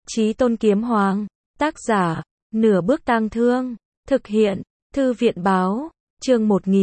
Chí Tôn Kiếm Hoàng. Tác giả, Nửa Bước Tang Thương. Thực hiện, Thư viện báo. Chương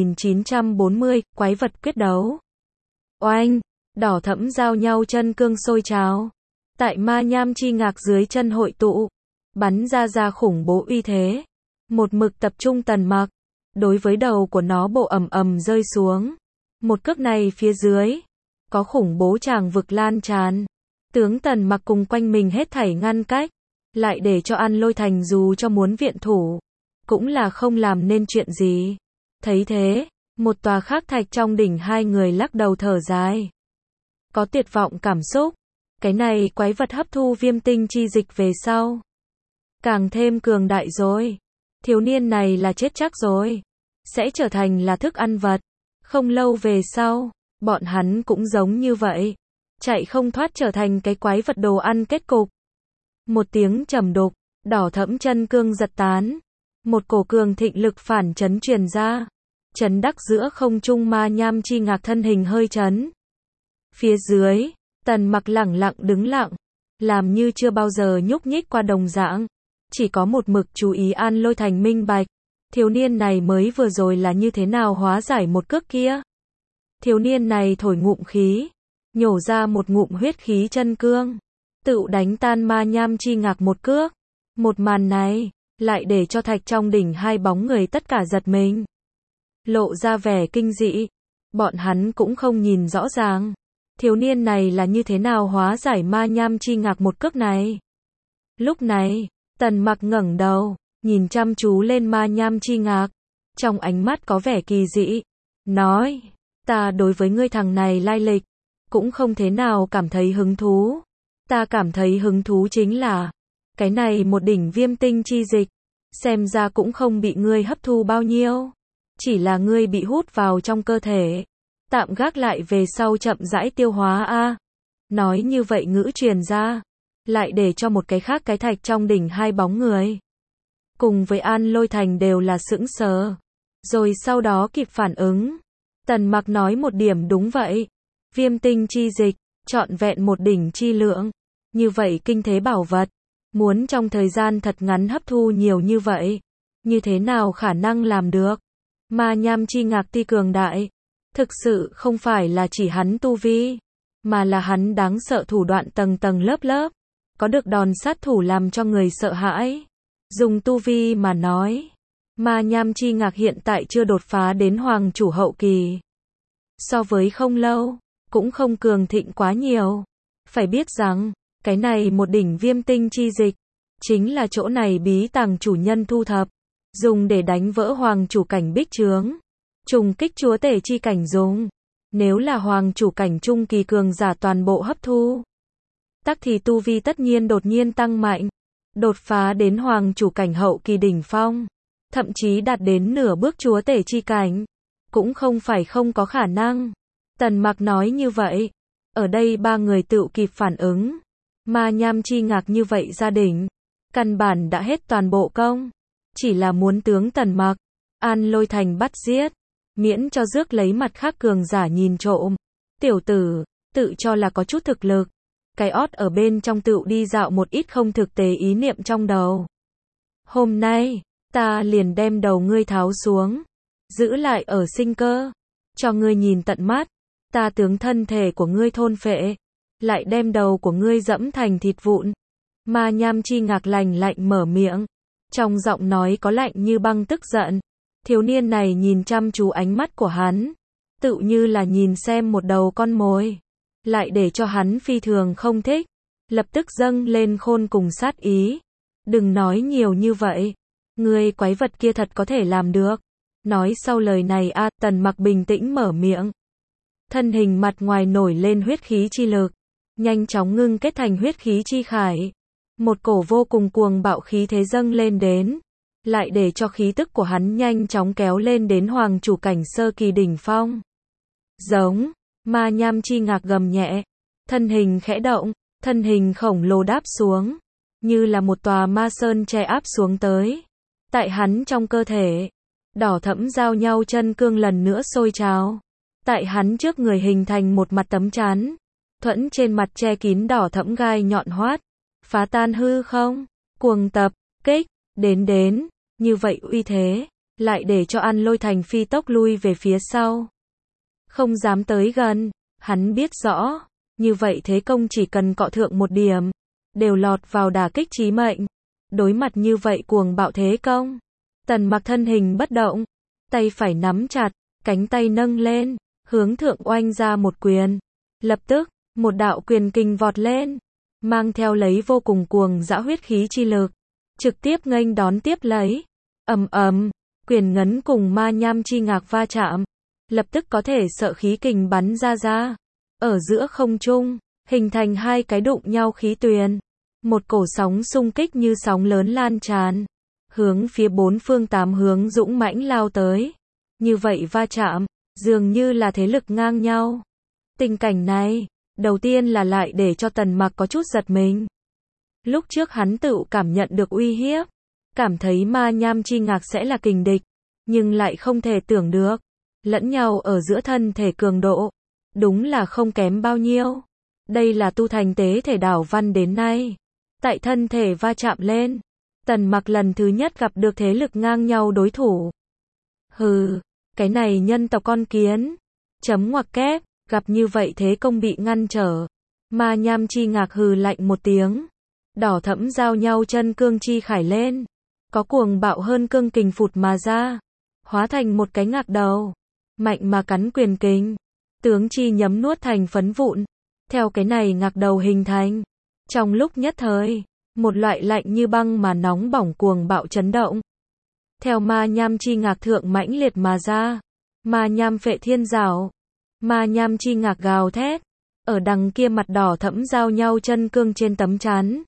1940, Quái vật quyết đấu. Oanh, đỏ thẫm giao nhau chân cương sôi trào. Tại ma nham chi ngạc dưới chân hội tụ, bắn ra khủng bố uy thế. Một mực tập trung Tần Mặc, đối với đầu của nó bộ ầm ầm rơi xuống. Một cước này phía dưới, có khủng bố tràng vực lan tràn. Tướng Tần Mặc cùng quanh mình hết thảy ngăn cách, lại để cho An Lôi Thành dù cho muốn viện thủ, cũng là không làm nên chuyện gì. Thấy thế, một tòa khác thạch trong đỉnh hai người lắc đầu thở dài. Có tuyệt vọng cảm xúc. Cái này quái vật hấp thu viêm tinh chi dịch về sau, càng thêm cường đại rồi. Thiếu niên này là chết chắc rồi. Sẽ trở thành là thức ăn vật. Không lâu về sau, bọn hắn cũng giống như vậy. Chạy không thoát trở thành cái quái vật đồ ăn kết cục. Một tiếng trầm đục, đỏ thẫm chân cương giật tán. Một cổ cường thịnh lực phản chấn truyền ra. Chấn đắc giữa không trung ma nham chi ngạc thân hình hơi chấn. Phía dưới, Tần Mặc lẳng lặng đứng lặng, làm như chưa bao giờ nhúc nhích qua đồng dạng. Chỉ có một mực chú ý An Lôi Thành minh bạch. Thiếu niên này mới vừa rồi là như thế nào hóa giải một cước kia. Thiếu niên này thổi ngụm khí, nhổ ra một ngụm huyết khí chân cương, tự đánh tan ma nham chi ngạc một cước. Một màn này, lại để cho thạch trong đỉnh hai bóng người tất cả giật mình. Lộ ra vẻ kinh dị. Bọn hắn cũng không nhìn rõ ràng. Thiếu niên này là như thế nào hóa giải ma nham chi ngạc một cước này. Lúc này, Tần Mặc ngẩng đầu, nhìn chăm chú lên ma nham chi ngạc. Trong ánh mắt có vẻ kỳ dị. Nói, ta đối với ngươi thằng này lai lịch, cũng không thế nào cảm thấy hứng thú. Ta cảm thấy hứng thú chính là, cái này một đỉnh viêm tinh chi dịch, xem ra cũng không bị ngươi hấp thu bao nhiêu. Chỉ là ngươi bị hút vào trong cơ thể. Tạm gác lại về sau chậm rãi tiêu hóa a. Nói như vậy ngữ truyền ra, lại để cho một cái khác cái thạch trong đỉnh hai bóng người. Cùng với An Lôi Thành đều là sững sờ. Rồi sau đó kịp phản ứng. Tần Mặc nói một điểm đúng vậy. Viêm tinh chi dịch, trọn vẹn một đỉnh chi lượng. Như vậy kinh thế bảo vật. Muốn trong thời gian thật ngắn hấp thu nhiều như vậy. Như thế nào khả năng làm được? Ma nham chi ngạc ti cường đại. Thực sự không phải là chỉ hắn tu vi, mà là hắn đáng sợ thủ đoạn tầng tầng lớp lớp. Có được đòn sát thủ làm cho người sợ hãi. Dùng tu vi mà nói, ma nham chi ngạc hiện tại chưa đột phá đến hoàng chủ hậu kỳ. So với không lâu, cũng không cường thịnh quá nhiều. Phải biết rằng, cái này một đỉnh viêm tinh chi dịch, chính là chỗ này bí tàng chủ nhân thu thập, dùng để đánh vỡ hoàng chủ cảnh bích trướng. Trùng kích chúa tể chi cảnh dùng. Nếu là hoàng chủ cảnh trung kỳ cường giả toàn bộ hấp thu, tắc thì tu vi tất nhiên đột nhiên tăng mạnh. Đột phá đến hoàng chủ cảnh hậu kỳ đỉnh phong. Thậm chí đạt đến nửa bước chúa tể chi cảnh. Cũng không phải không có khả năng. Tần Mặc nói như vậy. Ở đây ba người tự kịp phản ứng. Ma nham chi ngạc như vậy gia đình. Căn bản đã hết toàn bộ công. Chỉ là muốn tướng Tần Mặc, An Lôi Thành bắt giết. Miễn cho rước lấy mặt khác cường giả nhìn trộm. Tiểu tử, tự cho là có chút thực lực. Cái ót ở bên trong tự đi dạo một ít không thực tế ý niệm trong đầu. Hôm nay, ta liền đem đầu ngươi tháo xuống. Giữ lại ở sinh cơ. Cho ngươi nhìn tận mắt. Ta tướng thân thể của ngươi thôn phệ. Lại đem đầu của ngươi dẫm thành thịt vụn. Ma nham chi ngạc lạnh lạnh mở miệng. Trong giọng nói có lạnh như băng tức giận. Thiếu niên này nhìn chăm chú ánh mắt của hắn, tự như là nhìn xem một đầu con mồi, lại để cho hắn phi thường không thích, lập tức dâng lên khôn cùng sát ý. Đừng nói nhiều như vậy, ngươi quái vật kia thật có thể làm được. Nói sau lời này Tần Mặc bình tĩnh mở miệng. Thân hình mặt ngoài nổi lên huyết khí chi lực, nhanh chóng ngưng kết thành huyết khí chi khải. Một cổ vô cùng cuồng bạo khí thế dâng lên đến. Lại để cho khí tức của hắn nhanh chóng kéo lên đến hoàng chủ cảnh sơ kỳ đỉnh phong. Giống, ma nham chi ngạc gầm nhẹ. Thân hình khẽ động, thân hình khổng lồ đáp xuống. Như là một tòa ma sơn che áp xuống tới. Tại hắn trong cơ thể, đỏ thẫm giao nhau chân cương lần nữa sôi trào. Tại hắn trước người hình thành một mặt tấm chắn. Thuẫn trên mặt che kín đỏ thẫm gai nhọn hoắt. phá tan hư không, cuồng tập, kích, đến, như vậy uy thế, lại để cho An Lôi Thành phi tốc lui về phía sau. Không dám tới gần, hắn biết rõ, như vậy thế công chỉ cần cọ thượng một điểm, đều lọt vào đả kích chí mệnh. Đối mặt như vậy cuồng bạo thế công, Tần Mặc thân hình bất động, tay phải nắm chặt, cánh tay nâng lên, hướng thượng oanh ra một quyền. Lập tức, một đạo quyền kình vọt lên, mang theo lấy vô cùng cuồng dã huyết khí chi lực, trực tiếp nghênh đón tiếp lấy. Ầm ầm, quyền ngấn cùng ma nham chi ngạc va chạm, lập tức có thể sợ khí kình bắn ra. Ở giữa không trung, hình thành hai cái đụng nhau khí tuyền. Một cổ sóng xung kích như sóng lớn lan tràn, hướng phía bốn phương tám hướng dũng mãnh lao tới. Như vậy va chạm, dường như là thế lực ngang nhau. Tình cảnh này, đầu tiên là lại để cho Tần Mặc có chút giật mình. Lúc trước hắn tự cảm nhận được uy hiếp, cảm thấy ma nham chi ngạc sẽ là kình địch, nhưng lại không thể tưởng được, lẫn nhau ở giữa thân thể cường độ, đúng là không kém bao nhiêu. Đây là tu thành tế thể đảo văn đến nay. Tại thân thể va chạm lên, Tần Mặc lần thứ nhất gặp được thế lực ngang nhau đối thủ. Hừ, cái này nhân tộc con kiến. Chấm ngoặc kép, gặp như vậy thế công bị ngăn trở. Ma nham chi ngạc hừ lạnh một tiếng. Đỏ thẫm giao nhau chân cương chi khải lên. Có cuồng bạo hơn cương kình phụt mà ra. Hóa thành một cái ngạc đầu. Mạnh mà cắn quyền kình. Tướng chi nhấm nuốt thành phấn vụn. Theo cái này ngạc đầu hình thành. Trong lúc nhất thời, một loại lạnh như băng mà nóng bỏng cuồng bạo chấn động. Theo ma nham chi ngạc thượng mãnh liệt mà ra. Ma nham phệ thiên rào. Ma nham chi ngạc gào thét. Ở đằng kia mặt đỏ thẫm giao nhau chân cương trên tấm chắn.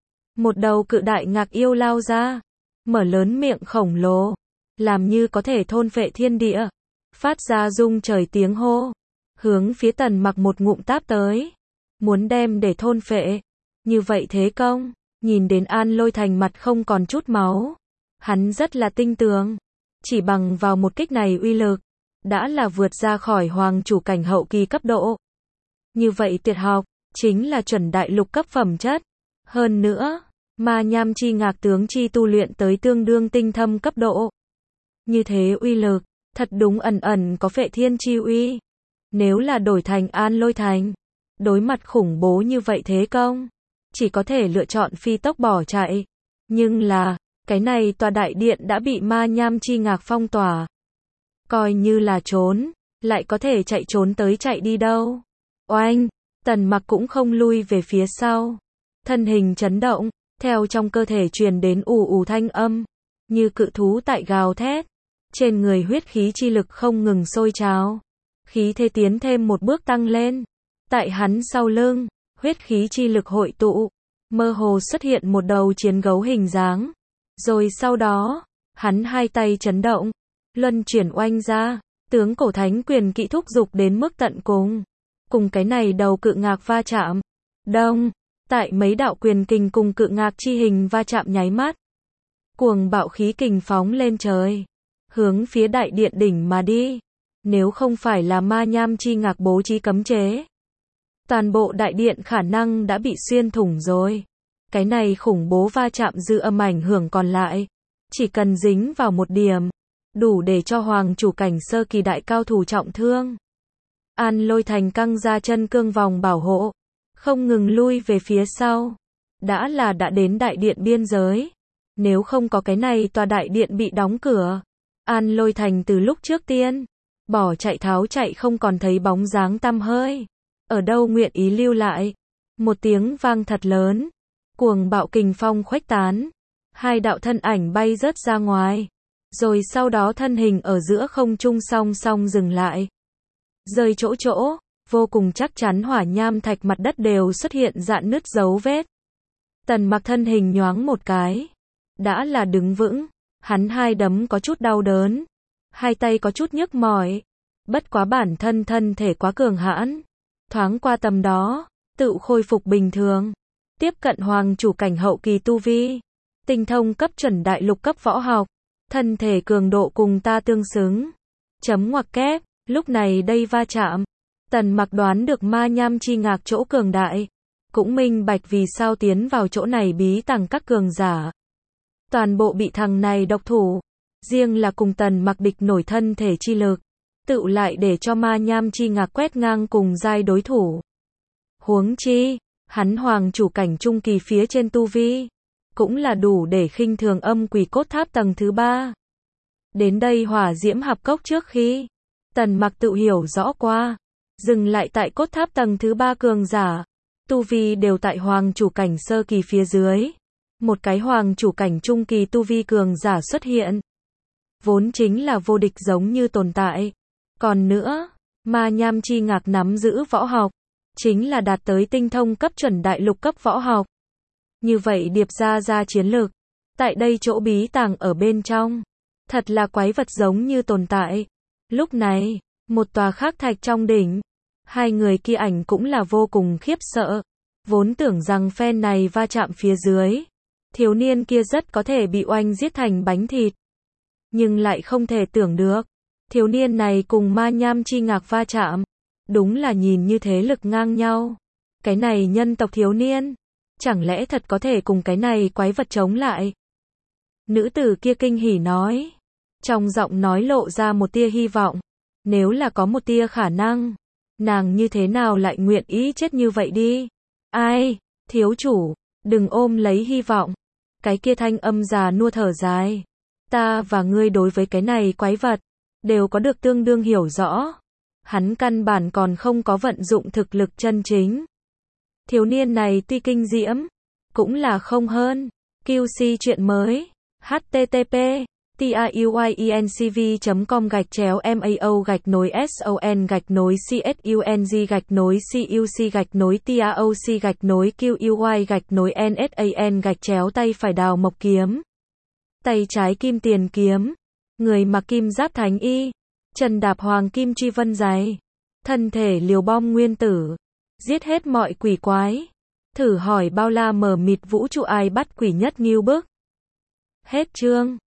Một đầu cự đại ngạc yêu lao ra. Mở lớn miệng khổng lồ. Làm như có thể thôn phệ thiên địa. Phát ra rung trời tiếng hô. Hướng phía Tần Mặc một ngụm táp tới. Muốn đem để thôn phệ. Như vậy thế công, nhìn đến An Lôi Thành mặt không còn chút máu. Hắn rất là tinh tường. Chỉ bằng vào một kích này uy lực, đã là vượt ra khỏi hoàng chủ cảnh hậu kỳ cấp độ. Như vậy tuyệt học, chính là chuẩn đại lục cấp phẩm chất. Hơn nữa, ma nham chi ngạc tướng chi tu luyện tới tương đương tinh thâm cấp độ. Như thế uy lực, thật đúng ẩn ẩn có phệ thiên chi uy. Nếu là đổi thành An Lôi Thành, đối mặt khủng bố như vậy thế công, chỉ có thể lựa chọn phi tốc bỏ chạy. Nhưng là, cái này tòa đại điện đã bị ma nham chi ngạc phong tỏa. Coi như là trốn, lại có thể chạy trốn tới chạy đi đâu. Oanh, Tần Mặc cũng không lui về phía sau. Thân hình chấn động, theo trong cơ thể truyền đến ù ù thanh âm, như cự thú tại gào thét. Trên người huyết khí chi lực không ngừng sôi trào. Khí thế tiến thêm một bước tăng lên. Tại hắn sau lưng, huyết khí chi lực hội tụ, mơ hồ xuất hiện một đầu chiến gấu hình dáng. Rồi sau đó, hắn hai tay chấn động, luân chuyển oanh ra, tướng cổ thánh quyền kỹ thúc dục đến mức tận cùng. Cùng cái này đầu cự ngạc va chạm. Đông, tại mấy đạo quyền kình cùng cự ngạc chi hình va chạm nháy mắt. Cuồng bạo khí kình phóng lên trời, hướng phía đại điện đỉnh mà đi. Nếu không phải là ma nham chi ngạc bố trí cấm chế, toàn bộ đại điện khả năng đã bị xuyên thủng rồi. Cái này khủng bố va chạm dư âm ảnh hưởng còn lại, chỉ cần dính vào một điểm, đủ để cho hoàng chủ cảnh sơ kỳ đại cao thủ trọng thương. An Lôi Thành căng ra chân cương vòng bảo hộ, không ngừng lui về phía sau. Đã đến đại điện biên giới. Nếu không có cái này tòa đại điện bị đóng cửa, An Lôi Thành từ lúc trước tiên bỏ chạy tháo chạy không còn thấy bóng dáng tăm hơi. Ở đâu nguyện ý lưu lại. Một tiếng vang thật lớn, cuồng bạo kình phong khuếch tán, hai đạo thân ảnh bay rớt ra ngoài, rồi sau đó thân hình ở giữa không trung song song dừng lại. Rơi chỗ, vô cùng chắc chắn hỏa nham thạch mặt đất đều xuất hiện rạn nứt dấu vết. Tần Mặc thân hình nhoáng một cái, đã là đứng vững, hắn hai đấm có chút đau đớn, hai tay có chút nhức mỏi, bất quá bản thân thể quá cường hãn, thoáng qua tầm đó, tự khôi phục bình thường, tiếp cận hoàng chủ cảnh hậu kỳ tu vi, tinh thông cấp chuẩn đại lục cấp võ học, thân thể cường độ cùng ta tương xứng. Chấm ngoặc kép, lúc này đây va chạm, Tần Mặc đoán được ma nham chi ngạc chỗ cường đại, cũng minh bạch vì sao tiến vào chỗ này bí tàng các cường giả. Toàn bộ bị thằng này độc thủ, riêng là cùng Tần Mặc địch nổi thân thể chi lực, tựu lại để cho ma nham chi ngạc quét ngang cùng giai đối thủ. Huống chi, hắn hoàng chủ cảnh trung kỳ phía trên tu vi, cũng là đủ để khinh thường âm quỷ cốt tháp tầng thứ 3. Đến đây hỏa diễm hạp cốc trước khi, Tần Mặc tự hiểu rõ qua, dừng lại tại cốt tháp tầng thứ 3 cường giả, tu vi đều tại hoàng chủ cảnh sơ kỳ phía dưới. Một cái hoàng chủ cảnh trung kỳ tu vi cường giả xuất hiện, vốn chính là vô địch giống như tồn tại. Còn nữa, ma nham chi ngạc nắm giữ võ học, chính là đạt tới tinh thông cấp chuẩn đại lục cấp võ học. Như vậy điệp ra chiến lực, tại đây chỗ bí tàng ở bên trong, thật là quái vật giống như tồn tại. Lúc này, một tòa khắc thạch trong đỉnh, hai người kia ảnh cũng là vô cùng khiếp sợ, vốn tưởng rằng phen này va chạm phía dưới, thiếu niên kia rất có thể bị oanh giết thành bánh thịt. Nhưng lại không thể tưởng được, thiếu niên này cùng ma nham chi ngạc va chạm, đúng là nhìn như thế lực ngang nhau. Cái này nhân tộc thiếu niên, chẳng lẽ thật có thể cùng cái này quái vật chống lại? Nữ tử kia kinh hỉ nói, trong giọng nói lộ ra một tia hy vọng. Nếu là có một tia khả năng, nàng như thế nào lại nguyện ý chết như vậy đi? Ai, thiếu chủ, đừng ôm lấy hy vọng. Cái kia thanh âm già nua thở dài. Ta và ngươi đối với cái này quái vật, đều có được tương đương hiểu rõ. Hắn căn bản còn không có vận dụng thực lực chân chính. Thiếu niên này tuy kinh diễm, cũng là không hơn. QC chuyện mới. http tiuy.mao/son-nối-cuc/TAOC/TAOC/QUY-NSAN-tay phải đào mộc kiếm, tay trái kim tiền kiếm, người mặc kim giáp thánh y, chân đạp hoàng kim truy vân giày, thân thể liều bom nguyên tử, giết hết mọi quỷ quái. Thử hỏi bao la mờ mịt vũ trụ ai bắt quỷ nhất nghiêu bức. Hết chương.